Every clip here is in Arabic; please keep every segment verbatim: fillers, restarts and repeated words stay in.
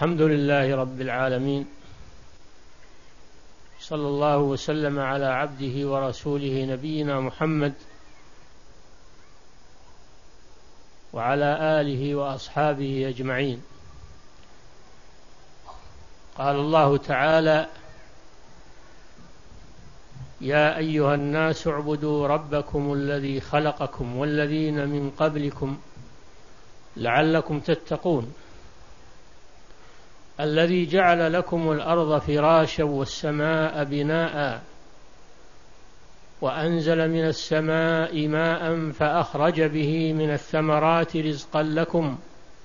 الحمد لله رب العالمين، صلى الله وسلم على عبده ورسوله نبينا محمد وعلى آله وأصحابه أجمعين. قال الله تعالى: يا أيها الناس اعبدوا ربكم الذي خلقكم والذين من قبلكم لعلكم تتقون، الذي جعل لكم الأرض فراشا والسماء بناء وأنزل من السماء ماء فأخرج به من الثمرات رزقا لكم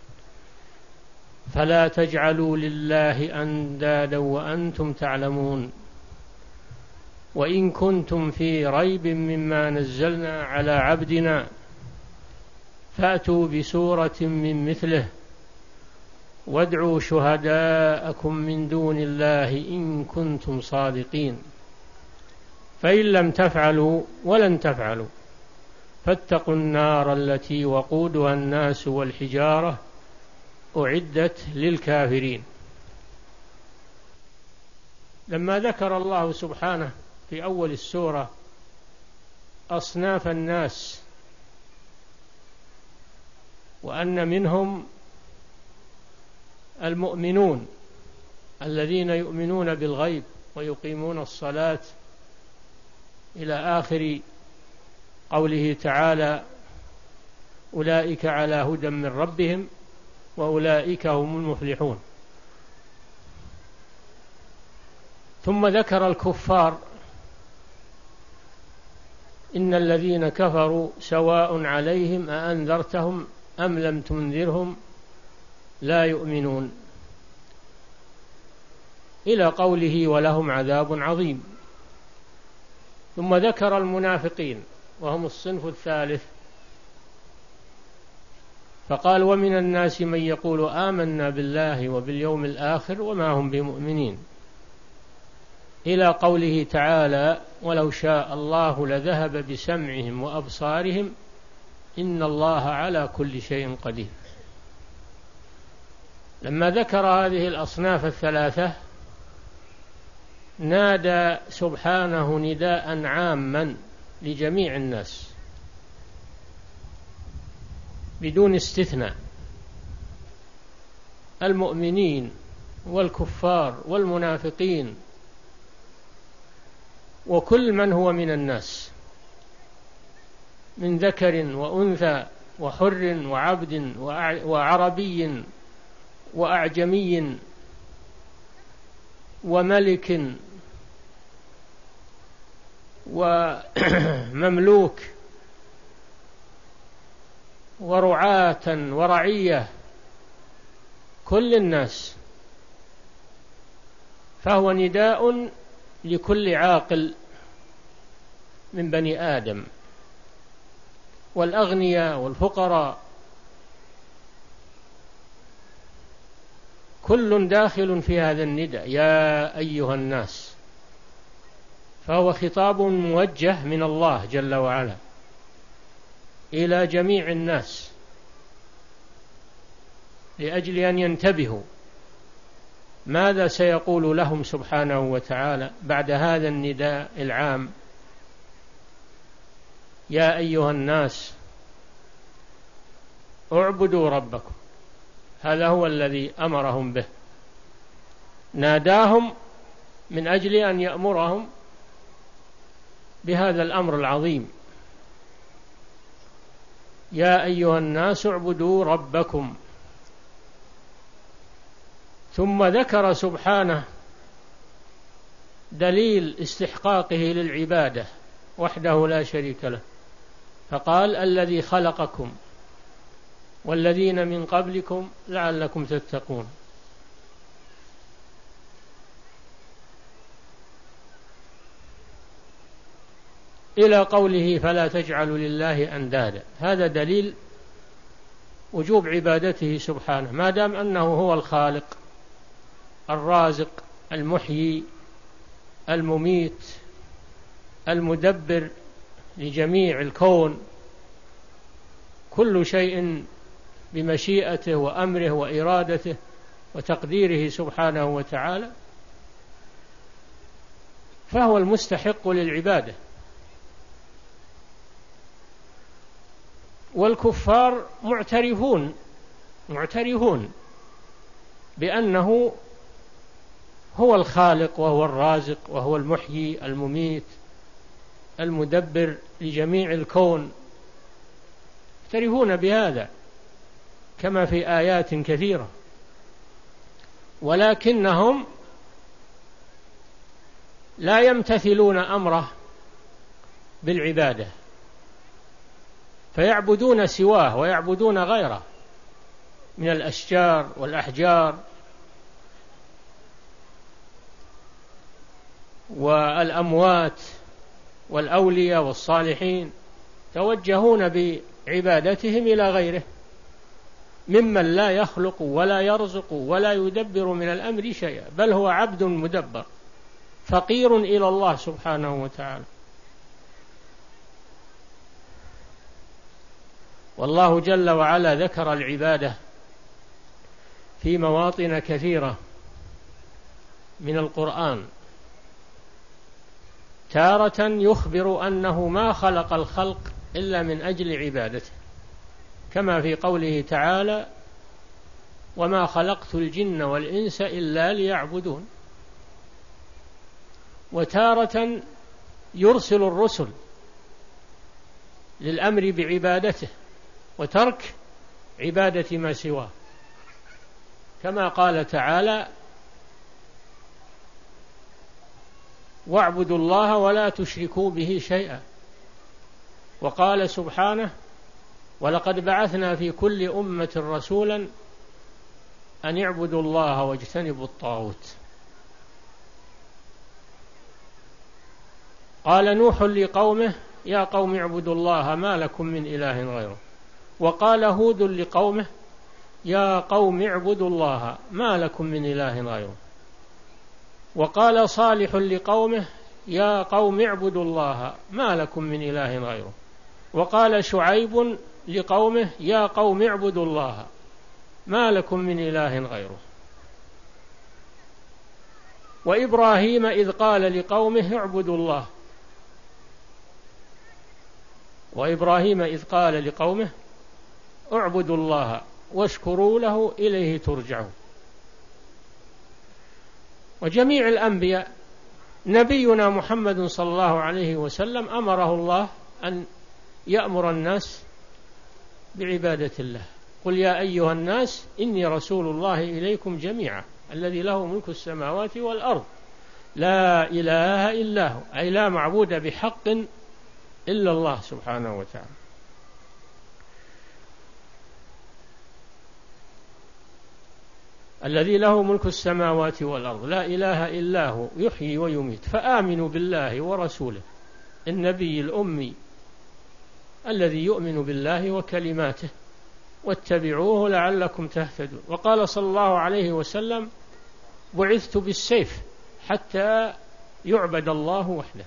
فلا تجعلوا لله أندادا وأنتم تعلمون، وإن كنتم في ريب مما نزلنا على عبدنا فأتوا بسورة من مثله وادعوا شهداءكم من دون الله إن كنتم صادقين، فإن لم تفعلوا ولن تفعلوا فاتقوا النار التي وقودها الناس والحجارة أعدت للكافرين. لما ذكر الله سبحانه في أول السورة أصناف الناس وأن منهم المؤمنون الذين يؤمنون بالغيب ويقيمون الصلاة إلى آخر قوله تعالى: أولئك على هدى من ربهم وأولئك هم المفلحون. ثم ذكر الكفار: إن الذين كفروا سواء عليهم أأنذرتهم أم لم تنذرهم لا يؤمنون، إلى قوله: ولهم عذاب عظيم. ثم ذكر المنافقين وهم الصنف الثالث فقال: ومن الناس من يقول آمنا بالله وباليوم الآخر وما هم بمؤمنين، إلى قوله تعالى: ولو شاء الله لذهب بسمعهم وأبصارهم إن الله على كل شيء قدير. لما ذكر هذه الأصناف الثلاثة نادى سبحانه نداء عاما لجميع الناس بدون استثناء، المؤمنين والكفار والمنافقين وكل من هو من الناس من ذكر وأنثى وحر وعبد وعربي وأعجمي وملك ومملوك ورعاة ورعية، كل الناس، فهو نداء لكل عاقل من بني آدم، والأغنياء والفقراء، كل داخل في هذا النداء: يا أيها الناس. فهو خطاب موجه من الله جل وعلا إلى جميع الناس لأجل أن ينتبهوا ماذا سيقول لهم سبحانه وتعالى بعد هذا النداء العام: يا أيها الناس اعبدوا ربكم. هذا هو الذي أمرهم به، ناداهم من أجل أن يأمرهم بهذا الأمر العظيم: يا أيها الناس اعبدوا ربكم. ثم ذكر سبحانه دليل استحقاقه للعبادة وحده لا شريك له، فقال: الذي خلقكم والذين من قبلكم لعلكم تتقون. إلى قوله: فلا تجعلوا لله أندادا. هذا دليل وجوب عبادته سبحانه، ما دام أنه هو الخالق الرازق المحيي المميت المدبر لجميع الكون، كل شيء بمشيئته وأمره وإرادته، وتقديره سبحانه وتعالى، فهو المستحق للعبادة. والكفار معترفون معترفون بأنه هو الخالق وهو الرازق وهو المحيي المميت المدبر لجميع الكون، يعترفون بهذا كما في آيات كثيرة، ولكنهم لا يمتثلون أمره بالعبادة، فيعبدون سواه ويعبدون غيره من الأشجار والأحجار والأموات والأولياء والصالحين، توجهون بعبادتهم إلى غيره ممن لا يخلق ولا يرزق ولا يدبر من الأمر شيئا، بل هو عبد مدبر فقير إلى الله سبحانه وتعالى. والله جل وعلا ذكر العبادة في مواطن كثيرة من القرآن، تارة يخبر أنه ما خلق الخلق إلا من أجل عبادته، كما في قوله تعالى: وما خلقت الجن والإنس إلا ليعبدون. وتارة يرسل الرسل للأمر بعبادته وترك عبادة ما سواه، كما قال تعالى: واعبدوا الله ولا تشركوا به شيئا. وقال سبحانه: ولقد بعثنا في كل أمة رسولا أن اعبدوا الله واجتنبوا الطاغوت. قال نوح لقومه: يا قوم اعبدوا الله ما لكم من إله غيره. وقال هود لقومه: يا قوم اعبدوا الله ما لكم من إله غيره. وقال صالح لقومه: يا قوم اعبدوا الله ما لكم من إله غيره. وقال شعيب لقومه: يا قوم اعبدوا الله ما لكم من إله غيره. وإبراهيم إذ قال لقومه اعبدوا الله وإبراهيم إذ قال لقومه اعبدوا الله واشكروا له إليه ترجعون. وجميع الأنبياء، نبينا محمد صلى الله عليه وسلم أمره الله أن يأمر الناس بعبادة الله: قل يا أيها الناس إني رسول الله إليكم جميعا الذي له ملك السماوات والأرض لا إله إلا هو، أي لا معبود بحق إلا الله سبحانه وتعالى. الذي له ملك السماوات والأرض لا إله إلا هو يحيي ويميت، فآمنوا بالله ورسوله النبي الأمي الذي يؤمن بالله وكلماته واتبعوه لعلكم تهتدون. وقال صلى الله عليه وسلم: بعثت بالسيف حتى يعبد الله وحده.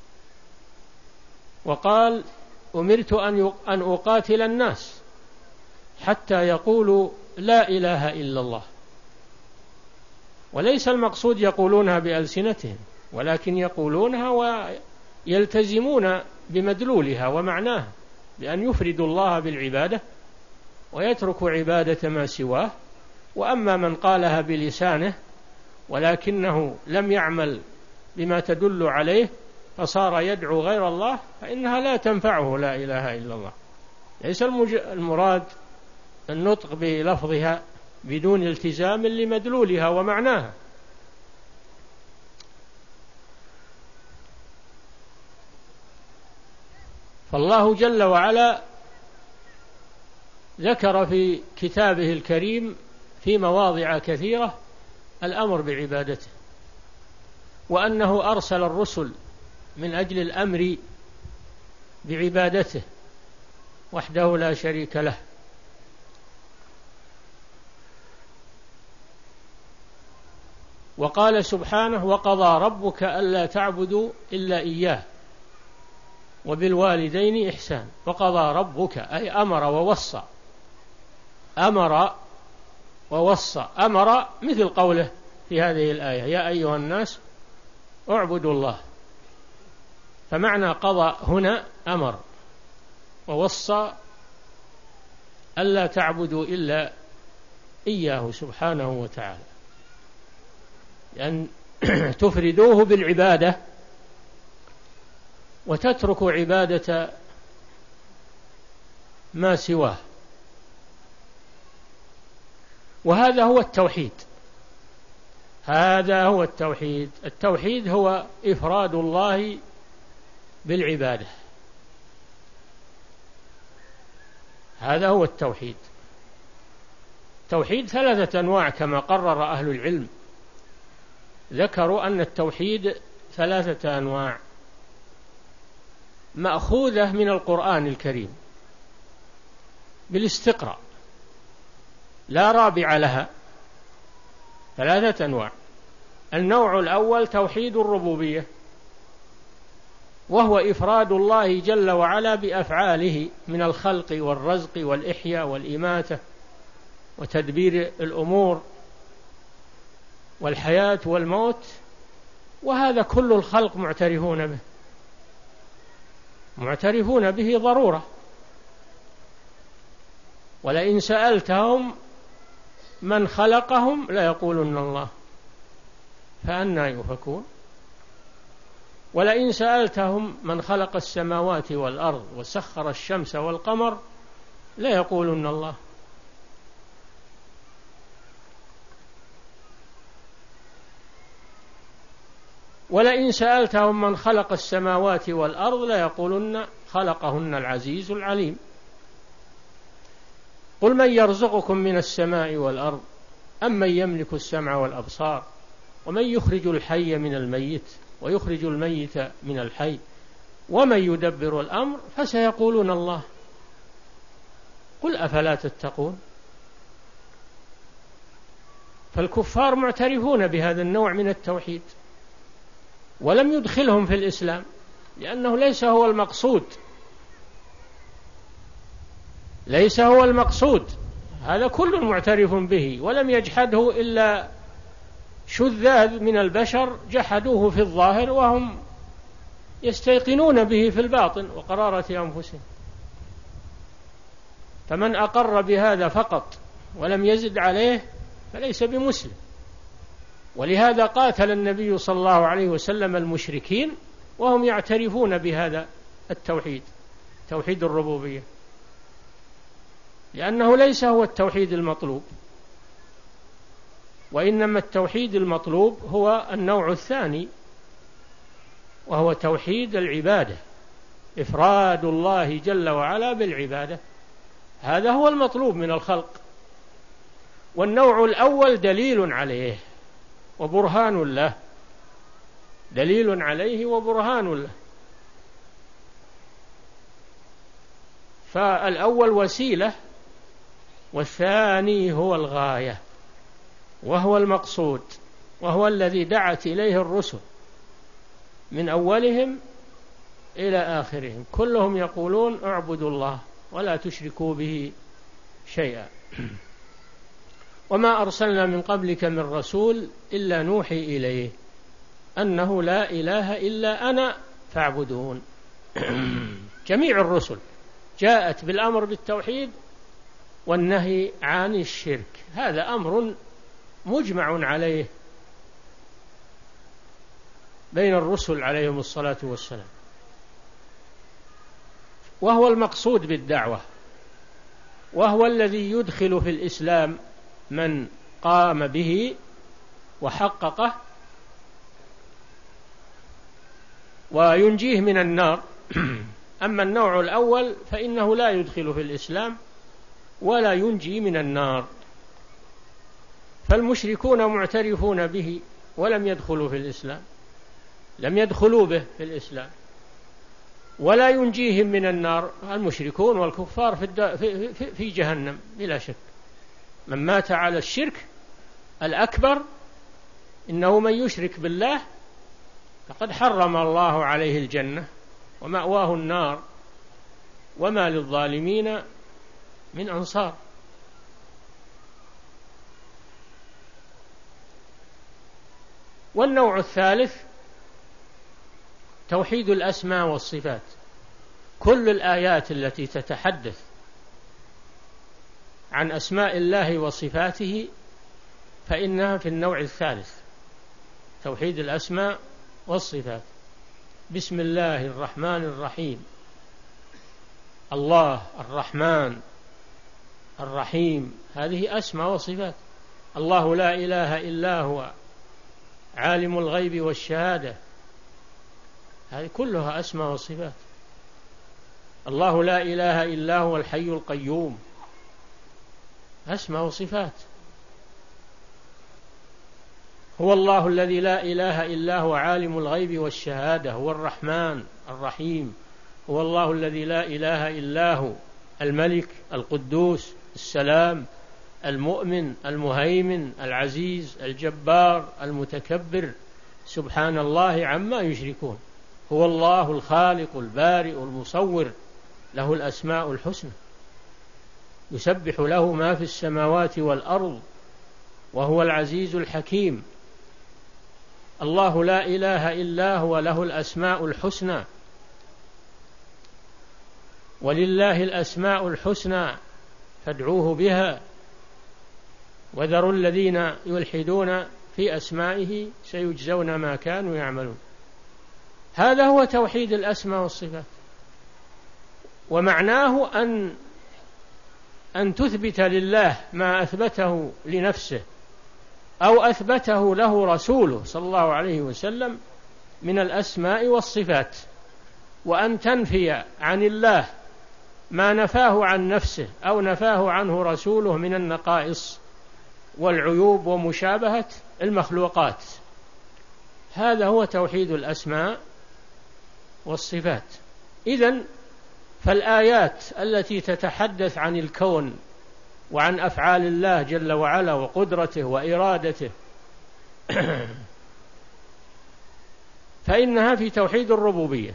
وقال: أمرت أن أقاتل الناس حتى يقولوا لا إله إلا الله. وليس المقصود يقولونها بألسنتهم، ولكن يقولونها ويلتزمون بمدلولها ومعناها، بأن يفردوا الله بالعبادة ويتركوا عبادة ما سواه. وأما من قالها بلسانه ولكنه لم يعمل بما تدل عليه فصار يدعو غير الله، فإنها لا تنفعه لا إله إلا الله. ليس المراد النطق بلفظها بدون التزام لمدلولها ومعناها. فالله جل وعلا ذكر في كتابه الكريم في مواضع كثيرة الأمر بعبادته، وأنه أرسل الرسل من أجل الأمر بعبادته وحده لا شريك له. وقال سبحانه: وقضى ربك ألا تعبدوا إلا إياه وبالوالدين إحسان. وقضى ربك أي أمر ووصى، أمر ووصى أمر مثل قوله في هذه الآية يا أيها الناس اعبدوا الله، فمعنى قضى هنا أمر ووصى ألا تعبدوا إلا إياه سبحانه وتعالى، لأن تفردوه بالعبادة وتتركوا عبادة ما سواه، وهذا هو التوحيد. هذا هو التوحيد. التوحيد هو إفراد الله بالعبادة، هذا هو التوحيد. التوحيد ثلاثة أنواع كما قرر أهل العلم، ذكروا أن التوحيد ثلاثة أنواع مأخوذة من القرآن الكريم بالاستقراء لا رابع لها. ثلاثة أنواع. النوع الأول توحيد الربوبية، وهو إفراد الله جل وعلا بأفعاله من الخلق والرزق والإحياء والإماتة وتدبير الأمور والحياة والموت، وهذا كل الخلق معترفون به، معترفون به ضرورة. ولئن سألتهم من خلقهم ليقولن الله، فأنى يؤفكون. ولئن سألتهم من خلق السماوات والأرض وسخر الشمس والقمر ليقولن الله. ولئن سألتهم من خلق السماوات والأرض ليقولن خلقهن العزيز العليم. قل من يرزقكم من السماء والأرض أم من يملك السمع والأبصار ومن يخرج الحي من الميت ويخرج الميت من الحي ومن يدبر الأمر فسيقولون الله قل أفلا تتقون. فالكفار معترفون بهذا النوع من التوحيد ولم يدخلهم في الإسلام، لأنه ليس هو المقصود، ليس هو المقصود. هذا كل معترف به ولم يجحده إلا شذاذ من البشر جحدوه في الظاهر وهم يستيقنون به في الباطن وقرارة أنفسهم. فمن أقر بهذا فقط ولم يزد عليه فليس بمسلم. ولهذا قاتل النبي صلى الله عليه وسلم المشركين وهم يعترفون بهذا التوحيد، توحيد الربوبية، لأنه ليس هو التوحيد المطلوب، وإنما التوحيد المطلوب هو النوع الثاني، وهو توحيد العبادة، إفراد الله جل وعلا بالعبادة. هذا هو المطلوب من الخلق. والنوع الأول دليل عليه وبرهان له، دليل عليه وبرهان له. فالأول وسيلة والثاني هو الغاية وهو المقصود، وهو الذي دعت إليه الرسل من أولهم إلى آخرهم، كلهم يقولون اعبدوا الله ولا تشركوا به شيئا. وما أرسلنا من قبلك من رسول إلا نوحي إليه أنه لا إله إلا أنا فاعبدون. جميع الرسل جاءت بالأمر بالتوحيد والنهي عن الشرك، هذا أمر مجمع عليه بين الرسل عليهم الصلاة والسلام، وهو المقصود بالدعوة، وهو الذي يدخل في الإسلام من قام به وحققه وينجيه من النار. أما النوع الأول فإنه لا يدخل في الإسلام ولا ينجي من النار. فالمشركون معترفون به ولم يدخلوا في الإسلام، لم يدخلوا به في الإسلام، ولا ينجيهم من النار. المشركون والكفار في, في, في جهنم بلا شك. من مات على الشرك الأكبر إنه من يشرك بالله فقد حرم الله عليه الجنة ومأواه النار وما للظالمين من أنصار. والنوع الثالث توحيد الأسماء والصفات. كل الآيات التي تتحدث عن أسماء الله وصفاته فإنها في النوع الثالث، توحيد الأسماء والصفات. بسم الله الرحمن الرحيم، الله الرحمن الرحيم، هذه أسماء وصفات. الله لا إله إلا هو عالم الغيب والشهادة، هذه كلها أسماء وصفات. الله لا إله إلا هو الحي القيوم، أسماء وصفات. هو الله الذي لا إله إلا هو عالم الغيب والشهادة، هو الرحمن الرحيم. هو الله الذي لا إله إلا هو الملك القدوس السلام المؤمن المهيمن العزيز الجبار المتكبر، سبحان الله عما يشركون. هو الله الخالق البارئ المصور، له الأسماء الحسنى، يسبح له ما في السماوات والأرض، وهو العزيز الحكيم. الله لا إله إلا هو له الأسماء الحسنى، ولله الأسماء الحسنى فادعوه بها، وذروا الذين يلحدون في أسمائه سيجزون ما كانوا يعملون. هذا هو توحيد الأسماء والصفات. ومعناه أن أن تثبت لله ما أثبته لنفسه أو أثبته له رسوله صلى الله عليه وسلم من الأسماء والصفات، وأن تنفي عن الله ما نفاه عن نفسه أو نفاه عنه رسوله من النقائص والعيوب ومشابهة المخلوقات. هذا هو توحيد الأسماء والصفات. إذن فالآيات التي تتحدث عن الكون وعن أفعال الله جل وعلا وقدرته وإرادته فإنها في توحيد الربوبية.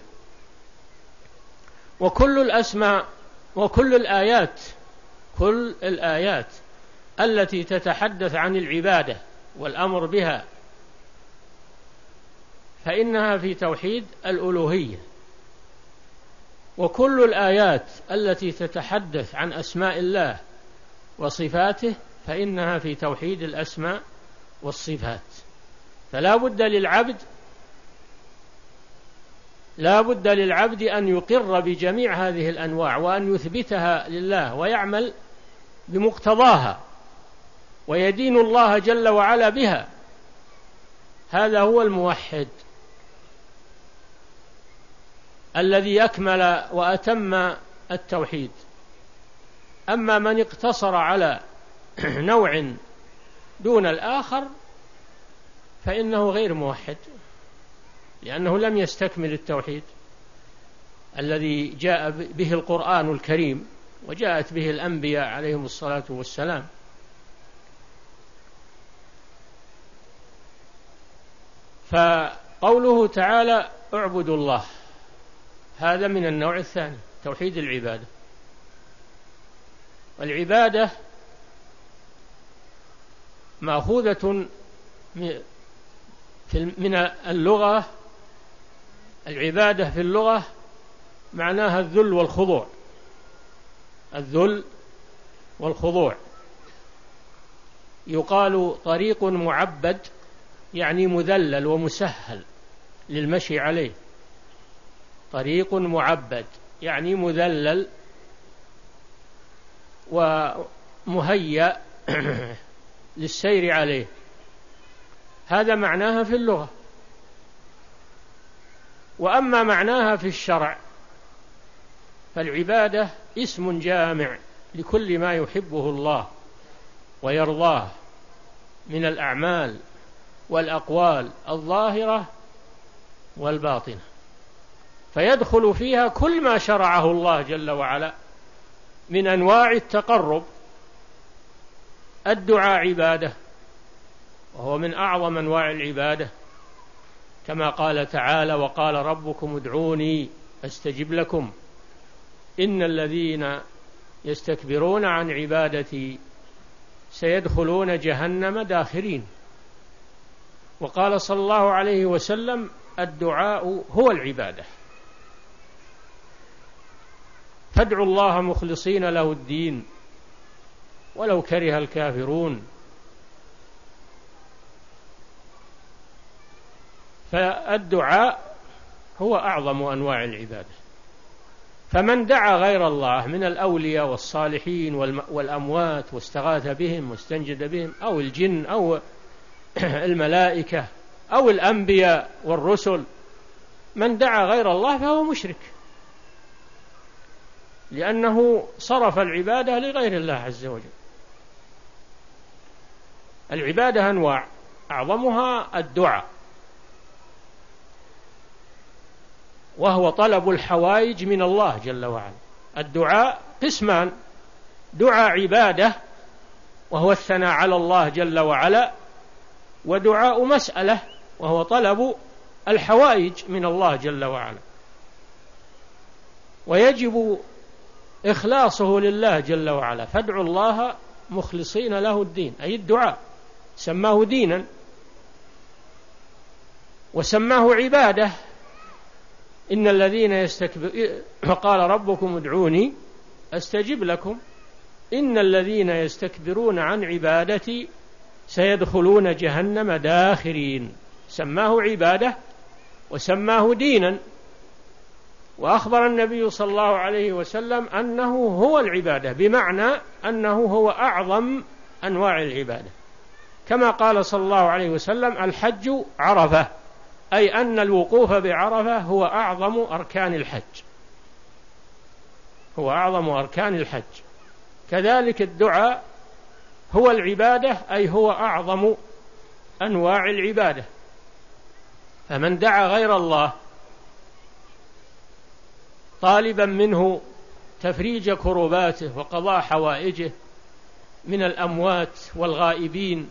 وكل الأسماء وكل الآيات كل الآيات التي تتحدث عن العبادة والأمر بها فإنها في توحيد الألوهية. وكل الآيات التي تتحدث عن أسماء الله وصفاته فإنها في توحيد الأسماء والصفات. فلا بد للعبد لا بد للعبد أن يقر بجميع هذه الأنواع وأن يثبتها لله ويعمل بمقتضاها ويدين الله جل وعلا بها. هذا هو الموحد الذي أكمل وأتم التوحيد. أما من اقتصر على نوع دون الآخر فإنه غير موحد، لأنه لم يستكمل التوحيد الذي جاء به القرآن الكريم وجاءت به الأنبياء عليهم الصلاة والسلام. فقوله تعالى اعبدوا الله، هذا من النوع الثاني، توحيد العبادة. والعبادة مأخوذة من اللغة. العبادة في اللغة معناها الذل والخضوع، الذل والخضوع. يقال طريق معبد يعني مذلل ومسهل للمشي عليه، طريق معبد يعني مذلل ومهيأ للسير عليه، هذا معناها في اللغة. وأما معناها في الشرع فالعبادة اسم جامع لكل ما يحبه الله ويرضاه من الأعمال والأقوال الظاهرة والباطنة، فيدخل فيها كل ما شرعه الله جل وعلا من أنواع التقرب. الدعاء عبادة، وهو من أعظم أنواع العبادة، كما قال تعالى وقال ربكم ادعوني أستجب لكم إن الذين يستكبرون عن عبادتي سيدخلون جهنم داخرين. وقال صلى الله عليه وسلم: الدعاء هو العبادة، فادعوا الله مخلصين له الدين ولو كره الكافرون. فالدعاء هو أعظم أنواع العبادة، فمن دعا غير الله من الأولياء والصالحين والأموات واستغاث بهم واستنجد بهم، أو الجن أو الملائكة أو الأنبياء والرسل، من دعا غير الله فهو مشرك، لأنه صرف العبادة لغير الله عز وجل. العبادة أنواع، أعظمها الدعاء، وهو طلب الحوائج من الله جل وعلا. الدعاء قسمان: دعاء عبادة وهو الثناء على الله جل وعلا، ودعاء مسألة وهو طلب الحوائج من الله جل وعلا، ويجب إخلاصه لله جل وعلا. فادعوا الله مخلصين له الدين، أي الدعاء سماه دينا وسماه عبادة. إن الذين يستكبرون، وقال ربكم ادعوني أستجب لكم، إن الذين يستكبرون عن عبادتي سيدخلون جهنم داخرين. سماه عبادة وسماه دينا، وأخبر النبي صلى الله عليه وسلم أنه هو العبادة، بمعنى أنه هو أعظم أنواع العبادة، كما قال صلى الله عليه وسلم: الحج عرفة، أي أن الوقوف بعرفة هو أعظم أركان الحج، هو أعظم أركان الحج. كذلك الدعاء هو العبادة، أي هو أعظم أنواع العبادة. فمن دعا غير الله طالبا منه تفريج كرباته وقضاء حوائجه من الأموات والغائبين،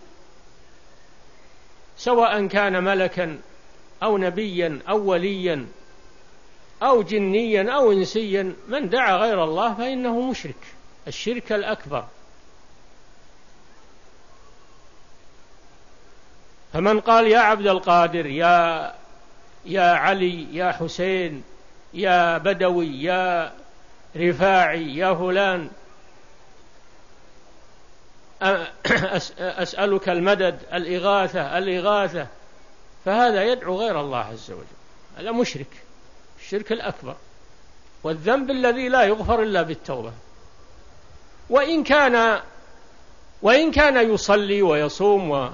سواء كان ملكا أو نبيا أو وليا أو جنيا أو إنسيا، من دعا غير الله فإنه مشرك، الشرك الأكبر. فمن قال: يا عبد القادر، يا يا علي، يا حسين، يا بدوي، يا رفاعي، يا فلان، أسألك المدد، الإغاثة الإغاثة، فهذا يدعو غير الله عز وجل، هذا مشرك، الشرك الأكبر، والذنب الذي لا يغفر إلا بالتوبة. وإن كان وإن كان يصلي ويصوم و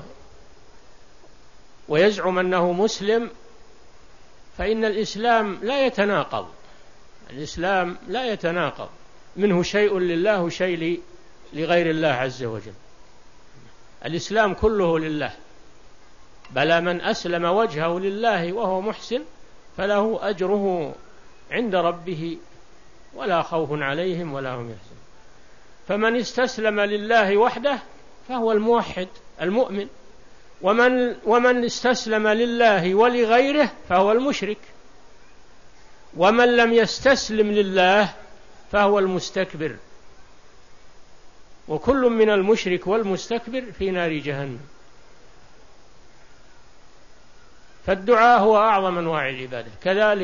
ويزعم أنه مسلم، فإن الإسلام لا يتناقض، الإسلام لا يتناقض، منه شيء لله وشيء لغير الله عز وجل. الإسلام كله لله، بلى من أسلم وجهه لله وهو محسن فله أجره عند ربه ولا خوف عليهم ولا هم يحزنون. فمن استسلم لله وحده فهو الموحد المؤمن، ومن ومن استسلم لله ولغيره فهو المشرك، ومن لم يستسلم لله فهو المستكبر، وكل من المشرك والمستكبر في نار جهنم. فالدعاء هو أعظم أنواع العبادة. كذلك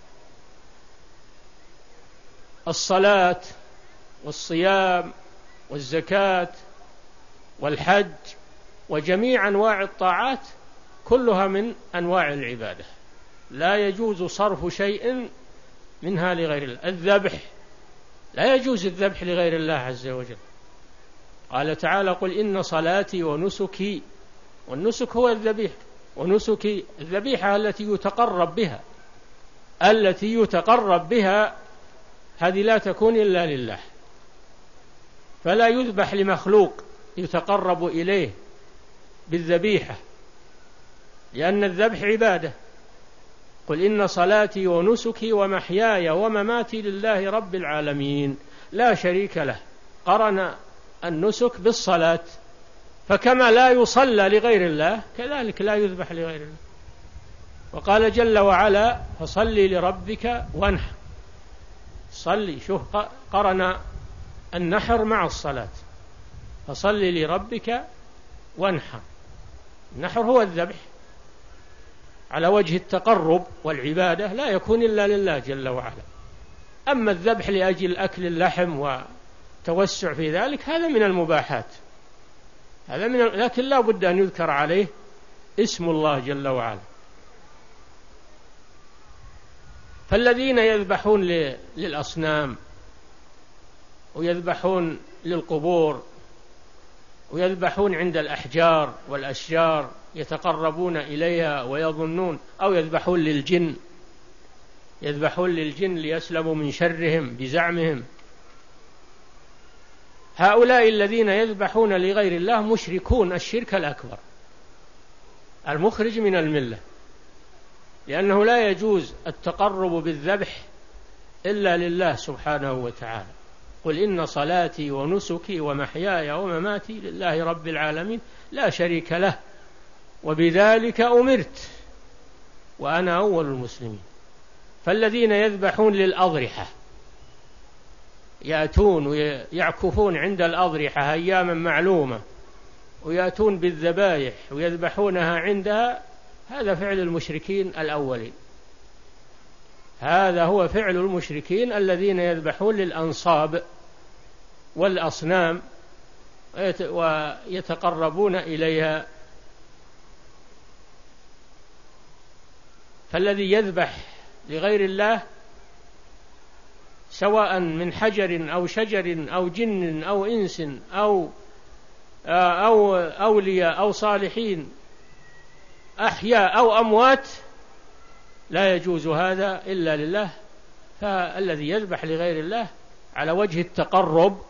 الصلاة والصيام والزكاة والحج وجميع أنواع الطاعات كلها من أنواع العبادة، لا يجوز صرف شيء منها لغير الله. الذبح لا يجوز الذبح لغير الله عز وجل. قال تعالى: قل إن صلاتي ونسكي، والنسك هو الذبيح، ونسكي الذبيحة التي يتقرب بها، التي يتقرب بها هذه لا تكون إلا لله، فلا يذبح لمخلوق يتقرب إليه بالذبيحة، لأن الذبح عبادة. قل إن صلاتي ونسكي ومحياي ومماتي لله رب العالمين لا شريك له. قرن النسك بالصلاة، فكما لا يصلى لغير الله كذلك لا يذبح لغير الله. وقال جل وعلا: فصلي لربك وانحر. صلي، شوف قرن النحر مع الصلاة، فصلي لربك وانحر. النحر هو الذبح، على وجه التقرب والعبادة لا يكون إلا لله جل وعلا. أما الذبح لأجل أكل اللحم وتوسع في ذلك هذا من المباحات، هذا من لكن لا بد أن يذكر عليه اسم الله جل وعلا. فالذين يذبحون للأصنام ويذبحون للقبور ويذبحون عند الأحجار والأشجار يتقربون إليها ويظنون، أو يذبحون للجن، يذبحون للجن ليسلموا من شرهم بزعمهم، هؤلاء الذين يذبحون لغير الله مشركون الشرك الأكبر المخرج من الملة، لأنه لا يجوز التقرب بالذبح إلا لله سبحانه وتعالى. قل إن صلاتي ونسكي ومحياي ومماتي لله رب العالمين لا شريك له وبذلك أمرت وأنا أول المسلمين. فالذين يذبحون للأضرحة يأتون ويعكفون عند الأضرحة أياما معلومة ويأتون بالذبائح ويذبحونها عندها، هذا فعل المشركين الأولين، هذا هو فعل المشركين الذين يذبحون للأنصاب والأصنام ويتقربون إليها. فالذي يذبح لغير الله سواء من حجر أو شجر أو جن أو إنس أو أو أولياء أو صالحين أحياء أو أموات لا يجوز هذا إلا لله. فالذي يذبح لغير الله على وجه التقرب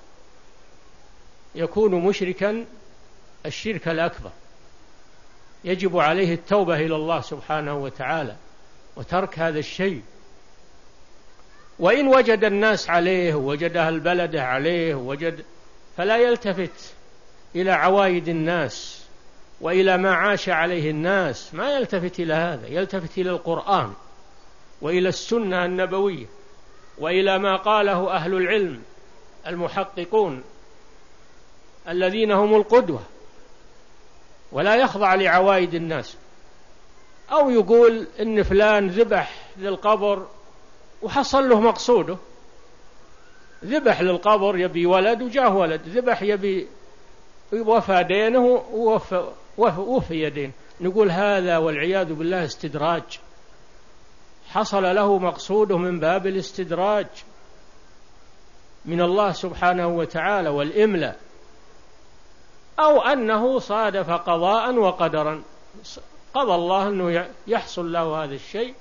يكون مشركا الشرك الأكبر، يجب عليه التوبة إلى الله سبحانه وتعالى وترك هذا الشيء. وإن وجد الناس عليه ووجد أهل البلد عليه ووجد، فلا يلتفت إلى عوايد الناس وإلى ما عاش عليه الناس، ما يلتفت إلى هذا، يلتفت إلى القرآن وإلى السنة النبوية وإلى ما قاله أهل العلم المحققون الذين هم القدوة، ولا يخضع لعوايد الناس. أو يقول إن فلان ذبح للقبر وحصل له مقصوده، ذبح للقبر يبي ولد وجاه ولد، ذبح يبي وفى دينه ووفى وفي دين، نقول هذا والعياذ بالله استدراج، حصل له مقصوده من باب الاستدراج من الله سبحانه وتعالى والإملاء، أو أنه صادف قضاء وقدرا، قضى الله أنه يحصل له هذا الشيء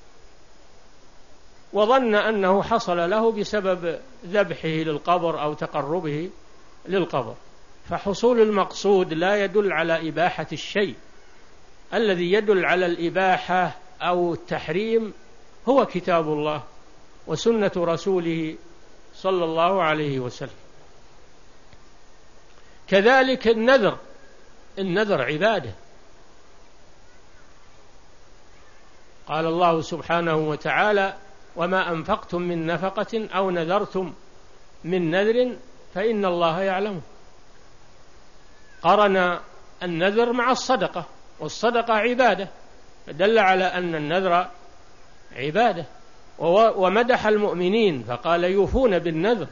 وظن أنه حصل له بسبب ذبحه للقبر أو تقربه للقبر. فحصول المقصود لا يدل على إباحة الشيء، الذي يدل على الإباحة أو التحريم هو كتاب الله وسنة رسوله صلى الله عليه وسلم. كذلك النذر، النذر عبادة، قال الله سبحانه وتعالى وما أنفقتم من نفقة أو نذرتم من نذر فإن الله يعلمه. قرن النذر مع الصدقة، والصدقة عبادة، دل على أن النذر عبادة. ومدح المؤمنين فقال يوفون بالنذر،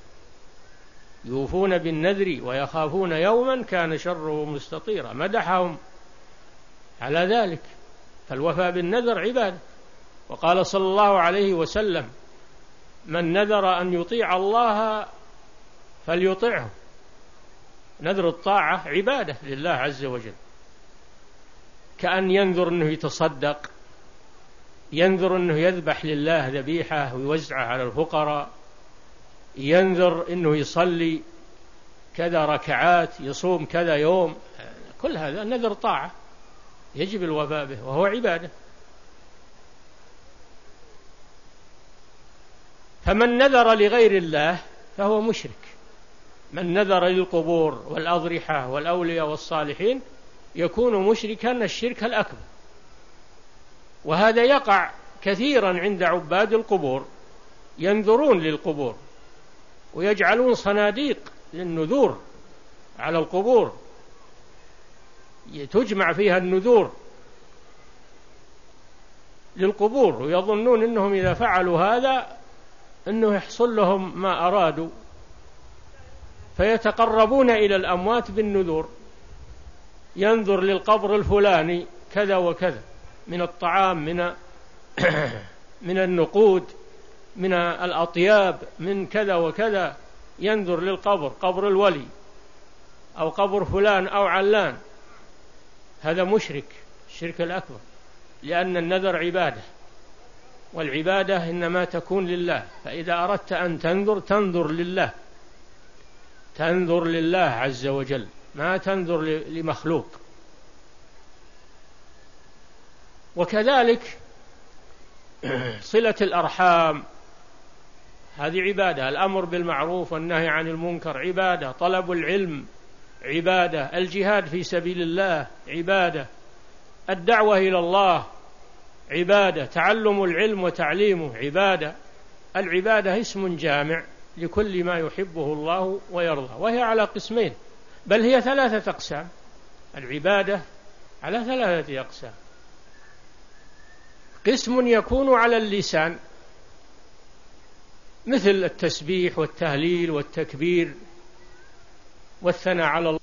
يوفون بالنذر ويخافون يوما كان شره مستطيرا، مدحهم على ذلك. فالوفاء بالنذر عبادة. وقال صلى الله عليه وسلم من نذر أن يطيع الله فليطعه. نذر الطاعة عبادة لله عز وجل، كأن ينذر أنه يتصدق، ينذر أنه يذبح لله ذبيحة ويوزعها على الفقراء، ينذر أنه يصلي كذا ركعات، يصوم كذا يوم، كل هذا نذر طاعة يجب الوفاء به وهو عبادة. فمن نذر لغير الله فهو مشرك. من نذر للقبور والأضرحة والأولياء والصالحين يكون مشركا الشرك الأكبر. وهذا يقع كثيرا عند عباد القبور، ينذرون للقبور ويجعلون صناديق للنذور على القبور تجمع فيها النذور للقبور، ويظنون أنهم إذا فعلوا هذا أنه يحصل لهم ما أرادوا، فيتقربون إلى الأموات بالنذور، ينذر للقبر الفلاني كذا وكذا من الطعام، من من النقود، من الأطياب، من كذا وكذا، ينذر للقبر، قبر الولي أو قبر فلان أو علان. هذا مشرك، الشرك الأكبر، لأن النذر عبادة، والعبادة إنما تكون لله. فإذا أردت أن تنذر تنذر لله، تنذر لله عز وجل، ما تنذر لمخلوق. وكذلك صلة الأرحام هذه عبادة، الأمر بالمعروف والنهي عن المنكر عبادة، طلب العلم عبادة، الجهاد في سبيل الله عبادة، الدعوة إلى الله عبادة، تعلم العلم وتعليمه عبادة. العبادة اسم جامع لكل ما يحبه الله ويرضى، وهي على قسمين، بل هي ثلاثة أقسام. العبادة على ثلاثة أقسام: قسم يكون على اللسان مثل التسبيح والتهليل والتكبير والثناء على الله